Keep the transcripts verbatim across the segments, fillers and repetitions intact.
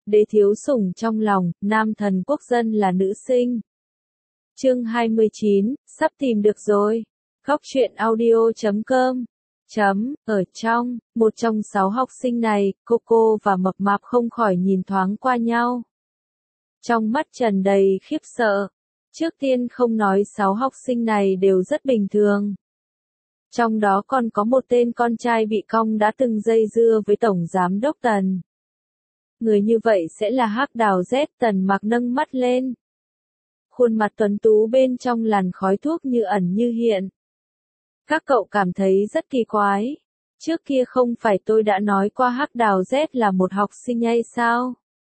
đế thiếu sủng trong lòng, nam thần quốc dân là nữ sinh. Chương hai mươi chín, sắp tìm được rồi. Góc truyện audio chấm com chấm, ở trong, một trong sáu học sinh này, Coco và Mập Mạp không khỏi nhìn thoáng qua nhau. Trong mắt tràn đầy khiếp sợ. Trước tiên không nói sáu học sinh này đều rất bình thường. Trong đó còn có một tên con trai bị cong đã từng dây dưa với Tổng Giám Đốc Tần. Người như vậy sẽ là Hắc Đào Z. Tần Mặc nâng mắt lên. Khuôn mặt tuấn tú bên trong làn khói thuốc như ẩn như hiện. Các cậu cảm thấy rất kỳ quái. Trước kia không phải tôi đã nói qua Hắc Đào Z là một học sinh hay sao?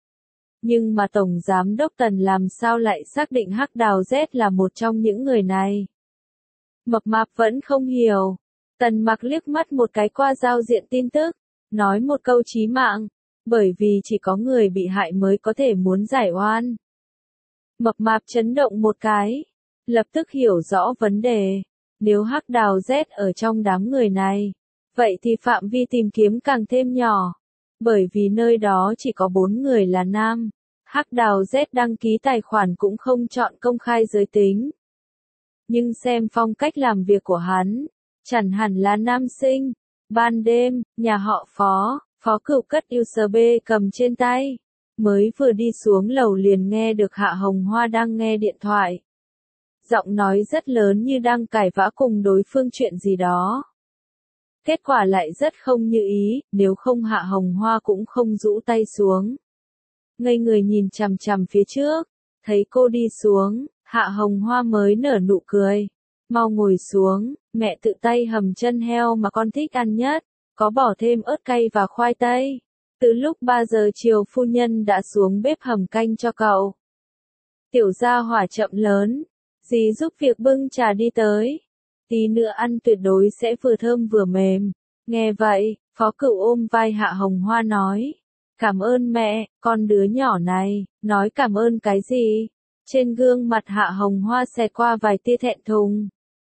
Nhưng mà Tổng Giám Đốc Tần làm sao lại xác định Hắc Đào Z là một trong những người này? Mập Mạp vẫn không hiểu. Tần Mặc liếc mắt một cái qua giao diện tin tức, nói một câu chí mạng, bởi vì chỉ có người bị hại mới có thể muốn giải oan. Mập Mạp chấn động một cái, lập tức hiểu rõ vấn đề. Nếu Hắc Đào Z ở trong đám người này, vậy thì phạm vi tìm kiếm càng thêm nhỏ. Bởi vì nơi đó chỉ có bốn người là nam. Hắc Đào Z đăng ký tài khoản cũng không chọn công khai giới tính. Nhưng xem phong cách làm việc của hắn, chẳng hẳn là nam sinh. Ban đêm, nhà họ Phó, Phó Cửu cất u ét bê cầm trên tay. Mới vừa đi xuống lầu liền nghe được Hạ Hồng Hoa đang nghe điện thoại. Giọng nói rất lớn như đang cãi vã cùng đối phương chuyện gì đó. Kết quả lại rất không như ý, nếu không Hạ Hồng Hoa cũng không rũ tay xuống. Ngây người nhìn chằm chằm phía trước, thấy cô đi xuống, Hạ Hồng Hoa mới nở nụ cười. Mau ngồi xuống, mẹ tự tay hầm chân heo mà con thích ăn nhất, có bỏ thêm ớt cay và khoai tây. Từ lúc ba giờ chiều phu nhân đã xuống bếp hầm canh cho cậu. Tiểu gia hỏa chậm lớn, dì giúp việc bưng trà đi tới. Tí nữa ăn tuyệt đối sẽ vừa thơm vừa mềm. Nghe vậy, Phó Cửu ôm vai Hạ Hồng Hoa nói. Cảm ơn mẹ, con đứa nhỏ này, nói cảm ơn cái gì? Trên gương mặt Hạ Hồng Hoa xẹt qua vài tia thẹn thùng.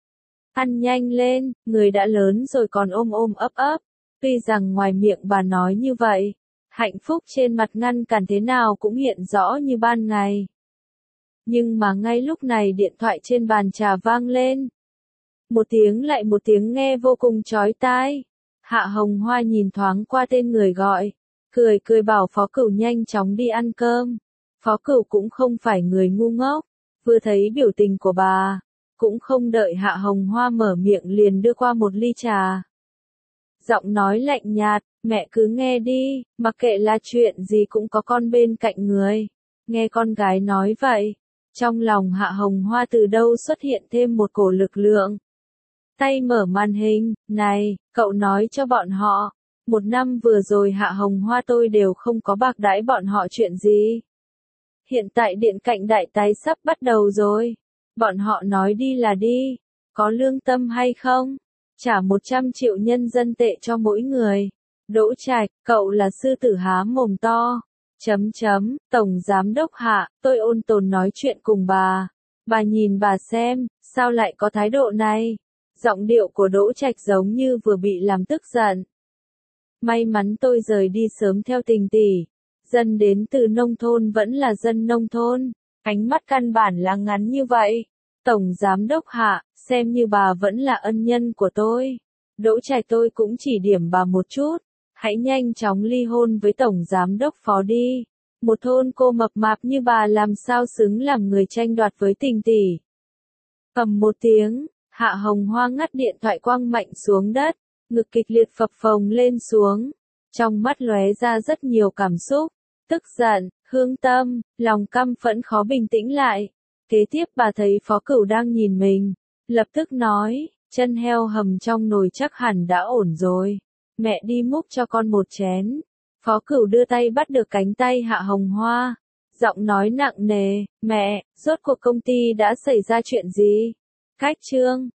Ăn nhanh lên, người đã lớn rồi còn ôm ôm ấp ấp. Tuy rằng ngoài miệng bà nói như vậy, hạnh phúc trên mặt ngăn cản thế nào cũng hiện rõ như ban ngày. Nhưng mà ngay lúc này điện thoại trên bàn trà vang lên. Một tiếng lại một tiếng nghe vô cùng chói tai. Hạ Hồng Hoa nhìn thoáng qua tên người gọi, cười cười bảo Phó Cửu nhanh chóng đi ăn cơm. Phó Cửu cũng không phải người ngu ngốc, vừa thấy biểu tình của bà, cũng không đợi Hạ Hồng Hoa mở miệng liền đưa qua một ly trà. Giọng nói lạnh nhạt, mẹ cứ nghe đi, mặc kệ là chuyện gì cũng có con bên cạnh người. Nghe con gái nói vậy, trong lòng Hạ Hồng Hoa từ đâu xuất hiện thêm một cổ lực lượng. Tay mở màn hình, này, cậu nói cho bọn họ, một năm vừa rồi Hạ Hồng Hoa tôi đều không có bạc đãi bọn họ chuyện gì. Hiện tại điện cạnh đại tái sắp bắt đầu rồi, bọn họ nói đi là đi, có lương tâm hay không? Trả một trăm triệu nhân dân tệ cho mỗi người. Đỗ Trạch, cậu là sư tử há mồm to. Chấm chấm, Tổng Giám Đốc Hạ, tôi ôn tồn nói chuyện cùng bà. Bà nhìn bà xem, sao lại có thái độ này? Giọng điệu của Đỗ Trạch giống như vừa bị làm tức giận. May mắn tôi rời đi sớm theo tình tỷ. Dân đến từ nông thôn vẫn là dân nông thôn. Ánh mắt căn bản là ngắn như vậy. Tổng Giám Đốc Hạ, xem như bà vẫn là ân nhân của tôi. Đỗ Trạch tôi cũng chỉ điểm bà một chút. Hãy nhanh chóng ly hôn với Tổng Giám Đốc Phó đi. Một thôn cô mập mạp như bà làm sao xứng làm người tranh đoạt với tình tỷ. Ầm một tiếng, Hạ Hồng Hoa ngắt điện thoại quăng mạnh xuống đất, ngực kịch liệt phập phồng lên xuống. Trong mắt lóe ra rất nhiều cảm xúc, tức giận, hương tâm, lòng căm phẫn khó bình tĩnh lại. Kế tiếp bà thấy Phó Cửu đang nhìn mình, lập tức nói, chân heo hầm trong nồi chắc hẳn đã ổn rồi. Mẹ đi múc cho con một chén. Phó Cửu đưa tay bắt được cánh tay Hạ Hồng Hoa. Giọng nói nặng nề, mẹ, rốt cuộc công ty đã xảy ra chuyện gì? Cách chương,